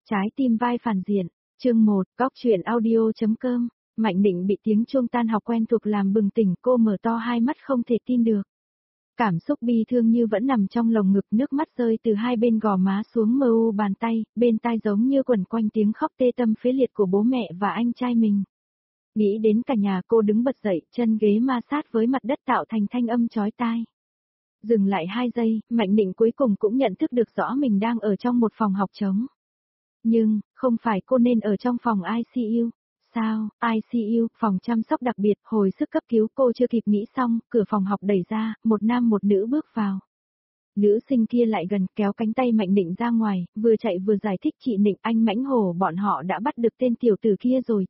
Trái tim vai phản diện, chương 1, góc truyện audio.com, Mạnh Định bị tiếng chuông tan học quen thuộc làm bừng tỉnh, cô mở to hai mắt không thể tin được. Cảm xúc bi thương như vẫn nằm trong lồng ngực, nước mắt rơi từ hai bên gò má xuống mờ u bàn tay, bên tai giống như quẩn quanh tiếng khóc tê tâm phế liệt của bố mẹ và anh trai mình. Nghĩ đến cả nhà, cô đứng bật dậy, chân ghế ma sát với mặt đất tạo thành thanh âm chói tai. Dừng lại 2 giây, Mạnh Định cuối cùng cũng nhận thức được rõ mình đang ở trong một phòng học trống. Nhưng, không phải cô nên ở trong phòng ICU. Sao, ICU, phòng chăm sóc đặc biệt, hồi sức cấp cứu. Cô chưa kịp nghĩ xong, cửa phòng học đẩy ra, một nam một nữ bước vào. Nữ sinh kia lại gần, kéo cánh tay Mạnh Định ra ngoài, vừa chạy vừa giải thích, chị Định, anh Mãnh Hổ bọn họ đã bắt được tên tiểu tử kia rồi,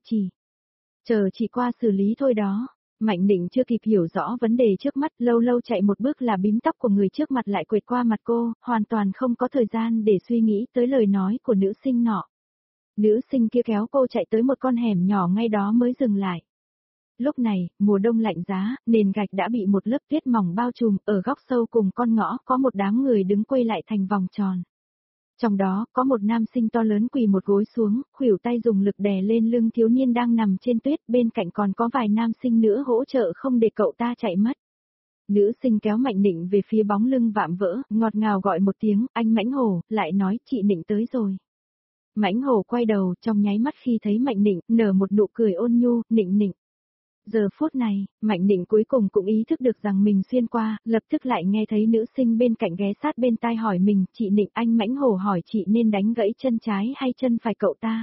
chờ chị qua xử lý thôi đó. Mạnh Định chưa kịp hiểu rõ vấn đề trước mắt, lâu lâu chạy một bước là bím tóc của người trước mặt lại quệt qua mặt cô, hoàn toàn không có thời gian để suy nghĩ tới lời nói của nữ sinh nọ. Nữ sinh kia kéo cô chạy tới một con hẻm nhỏ ngay đó mới dừng lại. Lúc này, mùa đông lạnh giá, nền gạch đã bị một lớp tuyết mỏng bao trùm, ở góc sâu cùng con ngõ có một đám người đứng quây lại thành vòng tròn. Trong đó, có một nam sinh to lớn quỳ một gối xuống, khuỷu tay dùng lực đè lên lưng thiếu niên đang nằm trên tuyết, bên cạnh còn có vài nam sinh nữa hỗ trợ không để cậu ta chạy mất. Nữ sinh kéo Mạnh Định về phía bóng lưng vạm vỡ, ngọt ngào gọi một tiếng, anh Mãnh Hổ, lại nói, chị Định tới rồi. Mãnh Hổ quay đầu, trong nháy mắt khi thấy Mạnh Định, nở một nụ cười ôn nhu, Định. Giờ phút này, Mạnh Định cuối cùng cũng ý thức được rằng mình xuyên qua, lập tức lại nghe thấy nữ sinh bên cạnh ghé sát bên tai hỏi mình, chị Định, anh Mãnh Hổ hỏi chị nên đánh gãy chân trái hay chân phải cậu ta.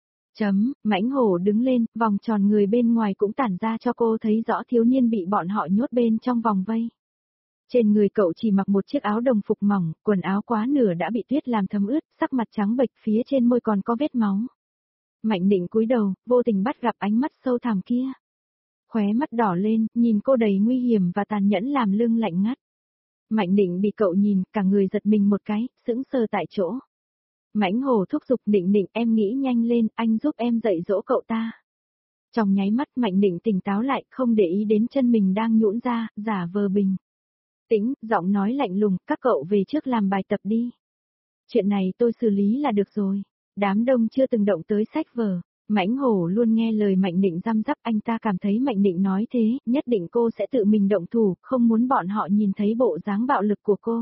Mãnh Hổ đứng lên, vòng tròn người bên ngoài cũng tản ra cho cô thấy rõ thiếu niên bị bọn họ nhốt bên trong vòng vây. Trên người cậu chỉ mặc một chiếc áo đồng phục mỏng, quần áo quá nửa đã bị tuyết làm thấm ướt, sắc mặt trắng bệch, phía trên môi còn có vết máu. Mạnh Định cúi đầu, vô tình bắt gặp ánh mắt sâu thẳm kia. Khóe mắt đỏ lên, nhìn cô đầy nguy hiểm và tàn nhẫn làm lưng lạnh ngắt. Mạnh Định bị cậu nhìn, cả người giật mình một cái, sững sờ tại chỗ. Mãnh Hổ thúc giục, Định, em nghĩ nhanh lên, anh giúp em dạy dỗ cậu ta. Trong nháy mắt Mạnh Định tỉnh táo lại, không để ý đến chân mình đang nhũn ra, giả vờ bình tĩnh, giọng nói lạnh lùng, các cậu về trước làm bài tập đi. Chuyện này tôi xử lý là được rồi. Đám đông chưa từng động tới sách vở. Mãnh Hổ luôn nghe lời Mạnh Định răm rắp, anh ta cảm thấy Mạnh Định nói thế, nhất định cô sẽ tự mình động thủ, không muốn bọn họ nhìn thấy bộ dáng bạo lực của cô.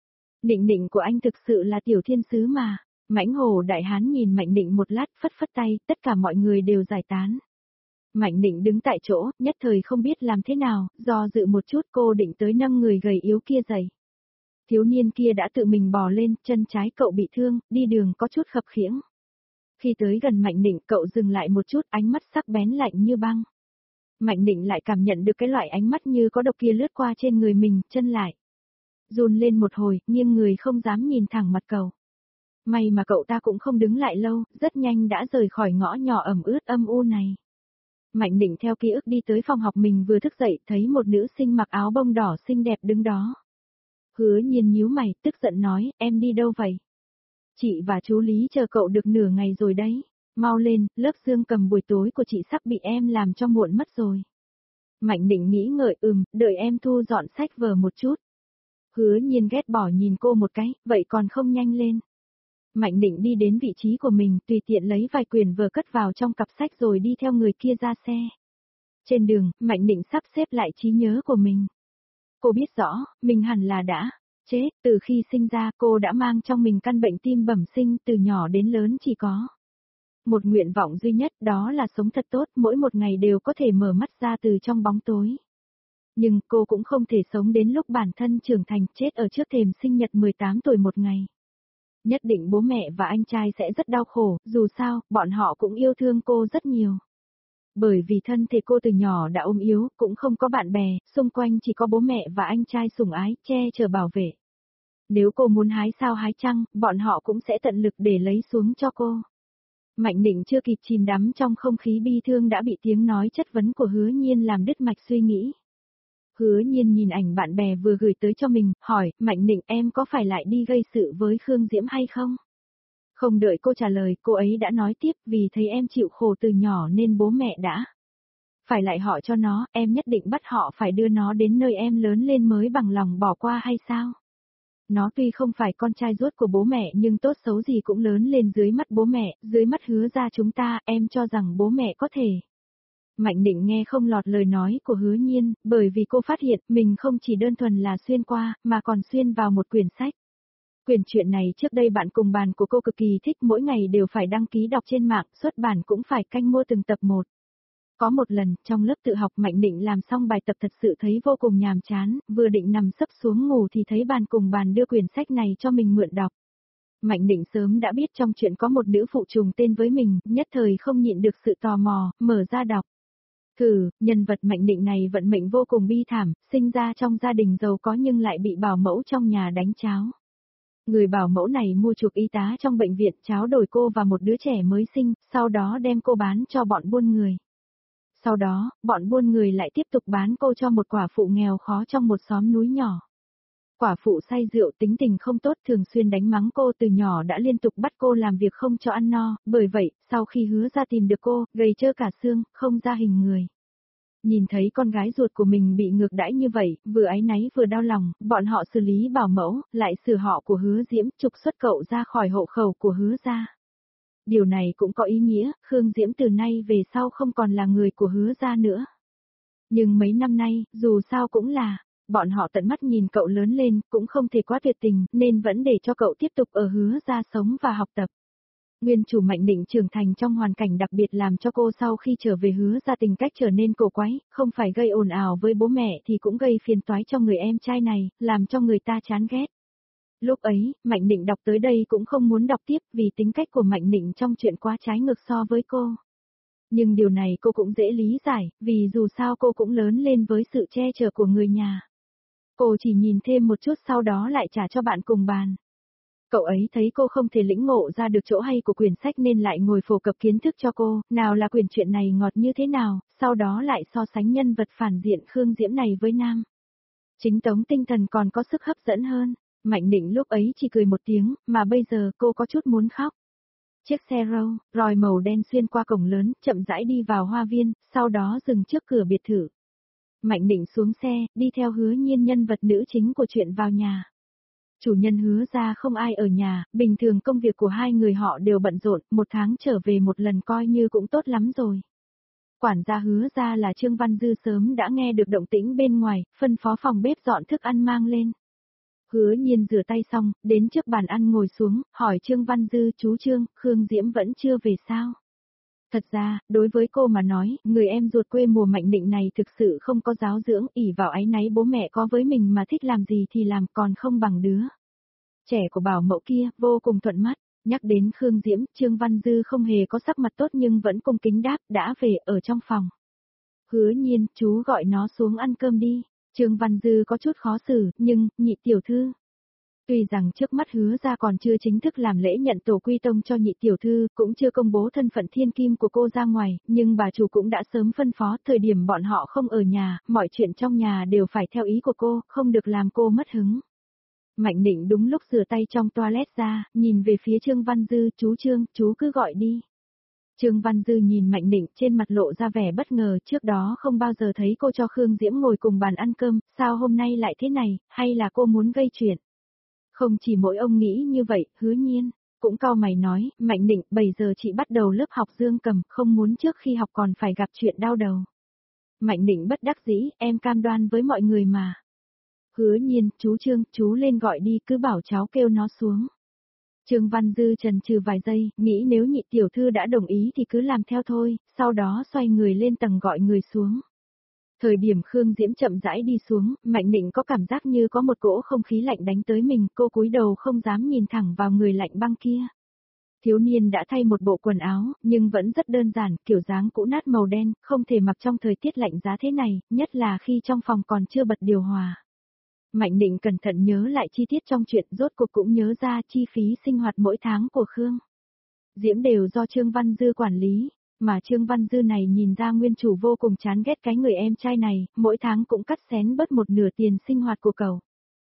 Định của anh thực sự là tiểu thiên sứ mà. Mãnh Hổ đại hán nhìn Mạnh Định một lát, phất phất tay, tất cả mọi người đều giải tán. Mạnh Định đứng tại chỗ, nhất thời không biết làm thế nào, do dự một chút cô định tới nâng người gầy yếu kia dậy. Thiếu niên kia đã tự mình bò lên, chân trái cậu bị thương, đi đường có chút khập khiễng. Khi tới gần Mạnh Định, cậu dừng lại một chút, ánh mắt sắc bén lạnh như băng. Mạnh Định lại cảm nhận được cái loại ánh mắt như có độc kia lướt qua trên người mình, chân lại run lên một hồi, nghiêng người không dám nhìn thẳng mặt cậu. May mà cậu ta cũng không đứng lại lâu, rất nhanh đã rời khỏi ngõ nhỏ ẩm ướt âm u này. Mạnh Định theo ký ức đi tới phòng học mình vừa thức dậy, thấy một nữ sinh mặc áo bông đỏ xinh đẹp đứng đó. Hứa Nhiên nhíu mày, tức giận nói, em đi đâu vậy? Chị và chú Lý chờ cậu được nửa ngày rồi đấy. Mau lên, lớp dương cầm buổi tối của chị sắp bị em làm cho muộn mất rồi. Mạnh Định nghĩ ngợi, đợi em thu dọn sách vở một chút. Hứa Nhiên ghét bỏ nhìn cô một cái, vậy còn không nhanh lên. Mạnh Định đi đến vị trí của mình, tùy tiện lấy vài quyển vở cất vào trong cặp sách rồi đi theo người kia ra xe. Trên đường, Mạnh Định sắp xếp lại trí nhớ của mình. Cô biết rõ, mình hẳn là đã chết, từ khi sinh ra cô đã mang trong mình căn bệnh tim bẩm sinh, từ nhỏ đến lớn chỉ có một nguyện vọng duy nhất, đó là sống thật tốt, mỗi một ngày đều có thể mở mắt ra từ trong bóng tối. Nhưng cô cũng không thể sống đến lúc bản thân trưởng thành, chết ở trước thềm sinh nhật 18 tuổi một ngày. Nhất định bố mẹ và anh trai sẽ rất đau khổ, dù sao, bọn họ cũng yêu thương cô rất nhiều. Bởi vì thân thể cô từ nhỏ đã ốm yếu, cũng không có bạn bè, xung quanh chỉ có bố mẹ và anh trai sủng ái, che chở bảo vệ. Nếu cô muốn hái sao hái trăng, bọn họ cũng sẽ tận lực để lấy xuống cho cô. Mạnh Định chưa kịp chìm đắm trong không khí bi thương đã bị tiếng nói chất vấn của Hứa Nhiên làm đứt mạch suy nghĩ. Hứa Nhiên nhìn ảnh bạn bè vừa gửi tới cho mình, hỏi, Mạnh Định em có phải lại đi gây sự với Khương Diễm hay không? Không đợi cô trả lời, cô ấy đã nói tiếp, vì thấy em chịu khổ từ nhỏ nên bố mẹ đã phải lại họ cho nó, em nhất định bắt họ phải đưa nó đến nơi em lớn lên mới bằng lòng bỏ qua hay sao? Nó tuy không phải con trai ruột của bố mẹ nhưng tốt xấu gì cũng lớn lên dưới mắt bố mẹ, dưới mắt Hứa gia chúng ta, em cho rằng bố mẹ có thể. Mạnh Định nghe không lọt lời nói của Hứa Nhiên, bởi vì cô phát hiện mình không chỉ đơn thuần là xuyên qua, mà còn xuyên vào một quyển sách. Quyển truyện này trước đây bạn cùng bàn của cô cực kỳ thích, mỗi ngày đều phải đăng ký đọc trên mạng, xuất bản cũng phải canh mua từng tập một. Có một lần, trong lớp tự học Mạnh Định làm xong bài tập thật sự thấy vô cùng nhàm chán, vừa định nằm sấp xuống ngủ thì thấy bàn cùng bàn đưa quyển sách này cho mình mượn đọc. Mạnh Định sớm đã biết trong chuyện có một nữ phụ trùng tên với mình, nhất thời không nhịn được sự tò mò, mở ra đọc. Nhân vật Mạnh Định này vận mệnh vô cùng bi thảm, sinh ra trong gia đình giàu có nhưng lại bị bảo mẫu trong nhà đánh cháo. Người bảo mẫu này mua chuộc y tá trong bệnh viện, tráo đổi cô và một đứa trẻ mới sinh, sau đó đem cô bán cho bọn buôn người. Sau đó, bọn buôn người lại tiếp tục bán cô cho một quả phụ nghèo khó trong một xóm núi nhỏ. Quả phụ say rượu tính tình không tốt, thường xuyên đánh mắng cô, từ nhỏ đã liên tục bắt cô làm việc không cho ăn no, bởi vậy, sau khi Hứa ra tìm được cô, gầy trơ cả xương, không ra hình người. Nhìn thấy con gái ruột của mình bị ngược đãi như vậy, vừa áy náy vừa đau lòng, bọn họ xử lý bảo mẫu, lại xử họ của Hứa Diễm, trục xuất cậu ra khỏi hộ khẩu của Hứa gia. Điều này cũng có ý nghĩa, Khương Diễm từ nay về sau không còn là người của Hứa gia nữa. Nhưng mấy năm nay, dù sao cũng là, bọn họ tận mắt nhìn cậu lớn lên, cũng không thể quá tuyệt tình, nên vẫn để cho cậu tiếp tục ở Hứa gia sống và học tập. Nguyên chủ Mạnh Định trưởng thành trong hoàn cảnh đặc biệt làm cho cô sau khi trở về Hứa gia tình cách trở nên cổ quái, không phải gây ồn ào với bố mẹ thì cũng gây phiền toái cho người em trai này, làm cho người ta chán ghét. Lúc ấy, Mạnh Định đọc tới đây cũng không muốn đọc tiếp vì tính cách của Mạnh Định trong chuyện quá trái ngược so với cô. Nhưng điều này cô cũng dễ lý giải, vì dù sao cô cũng lớn lên với sự che chở của người nhà. Cô chỉ nhìn thêm một chút sau đó lại trả cho bạn cùng bàn. Cậu ấy thấy cô không thể lĩnh ngộ ra được chỗ hay của quyển sách nên lại ngồi phổ cập kiến thức cho cô, nào là quyển truyện này ngọt như thế nào, sau đó lại so sánh nhân vật phản diện Khương Diễm này với nam. Chính tống tinh thần còn có sức hấp dẫn hơn. Mạnh Định lúc ấy chỉ cười một tiếng, mà bây giờ cô có chút muốn khóc. Chiếc xe Rolls-Royce màu đen xuyên qua cổng lớn, chậm rãi đi vào hoa viên, sau đó dừng trước cửa biệt thự. Mạnh Định xuống xe, đi theo Hứa Nhiên nhân vật nữ chính của chuyện vào nhà. Chủ nhân Hứa ra không ai ở nhà, bình thường công việc của hai người họ đều bận rộn, một tháng trở về một lần coi như cũng tốt lắm rồi. Quản gia Hứa ra là Trương Văn Dư sớm đã nghe được động tĩnh bên ngoài, phân phó phòng bếp dọn thức ăn mang lên. Hứa Nhiên rửa tay xong, đến trước bàn ăn ngồi xuống, hỏi Trương Văn Dư, chú Trương, Khương Diễm vẫn chưa về sao? Thật ra, đối với cô mà nói, người em ruột quê mùa Mạnh Định này thực sự không có giáo dưỡng, ỷ vào áy náy bố mẹ có với mình mà thích làm gì thì làm, còn không bằng đứa trẻ của bảo mẫu kia, vô cùng thuận mắt. Nhắc đến Khương Diễm, Trương Văn Dư không hề có sắc mặt tốt nhưng vẫn cung kính đáp, đã về, ở trong phòng. Hứa Nhiên, chú gọi nó xuống ăn cơm đi. Trương Văn Dư có chút khó xử, nhưng, nhị tiểu thư. Tuy rằng trước mắt Hứa ra còn chưa chính thức làm lễ nhận tổ quy tông cho nhị tiểu thư, cũng chưa công bố thân phận thiên kim của cô ra ngoài, nhưng bà chủ cũng đã sớm phân phó thời điểm bọn họ không ở nhà, mọi chuyện trong nhà đều phải theo ý của cô, không được làm cô mất hứng. Mạnh Định đúng lúc rửa tay trong toilet ra, nhìn về phía Trương Văn Dư, chú Trương, chú cứ gọi đi. Trương Văn Dư nhìn Mạnh Định trên mặt lộ ra vẻ bất ngờ, trước đó không bao giờ thấy cô cho Khương Diễm ngồi cùng bàn ăn cơm, sao hôm nay lại thế này, hay là cô muốn gây chuyện? Không chỉ mỗi ông nghĩ như vậy, Hứa Nhiên cũng cau mày nói, Mạnh Định, bây giờ chị bắt đầu lớp học dương cầm, không muốn trước khi học còn phải gặp chuyện đau đầu. Mạnh Định bất đắc dĩ, em cam đoan với mọi người mà. Hứa Nhiên, chú Trương, chú lên gọi đi, cứ bảo cháu kêu nó xuống. Trương Văn Dư chần chừ vài giây, nghĩ nếu nhị tiểu thư đã đồng ý thì cứ làm theo thôi, sau đó xoay người lên tầng gọi người xuống. Thời điểm Khương Diễm chậm rãi đi xuống, Mạnh Định có cảm giác như có một cỗ không khí lạnh đánh tới mình, cô cúi đầu không dám nhìn thẳng vào người lạnh băng kia. Thiếu niên đã thay một bộ quần áo, nhưng vẫn rất đơn giản, kiểu dáng cũ nát màu đen, không thể mặc trong thời tiết lạnh giá thế này, nhất là khi trong phòng còn chưa bật điều hòa. Mạnh Định cẩn thận nhớ lại chi tiết trong chuyện, rốt cuộc cũng nhớ ra chi phí sinh hoạt mỗi tháng của Khương Diễm đều do Trương Văn Dư quản lý, mà Trương Văn Dư này nhìn ra nguyên chủ vô cùng chán ghét cái người em trai này, mỗi tháng cũng cắt xén bớt một nửa tiền sinh hoạt của cậu.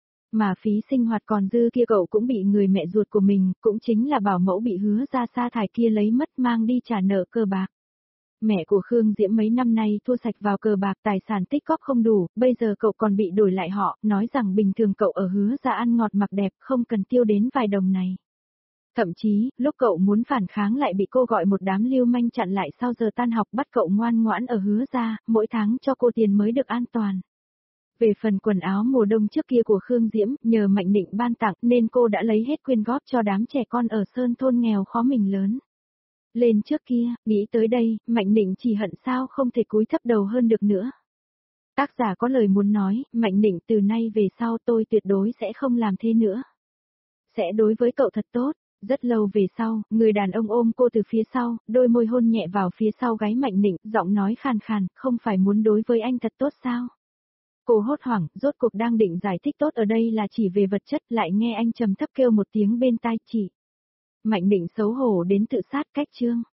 Mà phí sinh hoạt còn dư kia cậu cũng bị người mẹ ruột của mình, cũng chính là bảo mẫu bị Hứa ra sa thải kia lấy mất mang đi trả nợ cờ bạc. Mẹ của Khương Diễm mấy năm nay thua sạch vào cờ bạc, tài sản tích góp không đủ, bây giờ cậu còn bị đổi lại họ, nói rằng bình thường cậu ở Hứa Gia ăn ngọt mặc đẹp, không cần tiêu đến vài đồng này. Thậm chí, lúc cậu muốn phản kháng lại bị cô gọi một đám lưu manh chặn lại sau giờ tan học, bắt cậu ngoan ngoãn ở Hứa Gia, mỗi tháng cho cô tiền mới được an toàn. Về phần quần áo mùa đông trước kia của Khương Diễm, nhờ Mạnh Nịnh ban tặng nên cô đã lấy hết quyên góp cho đám trẻ con ở sơn thôn nghèo khó mình lớn. Lên trước kia, nghĩ tới đây, Mạnh Nịnh chỉ hận sao không thể cúi thấp đầu hơn được nữa. Tác giả có lời muốn nói, Mạnh Nịnh từ nay về sau tôi tuyệt đối sẽ không làm thế nữa. Sẽ đối với cậu thật tốt. Rất lâu về sau, người đàn ông ôm cô từ phía sau, đôi môi hôn nhẹ vào phía sau gáy Mạnh Nịnh, giọng nói khàn khàn, không phải muốn đối với anh thật tốt sao? Cô hốt hoảng, rốt cuộc đang định giải thích tốt ở đây là chỉ về vật chất, lại nghe anh trầm thấp kêu một tiếng bên tai chị. Mạnh Nịnh xấu hổ đến tự sát cách chương.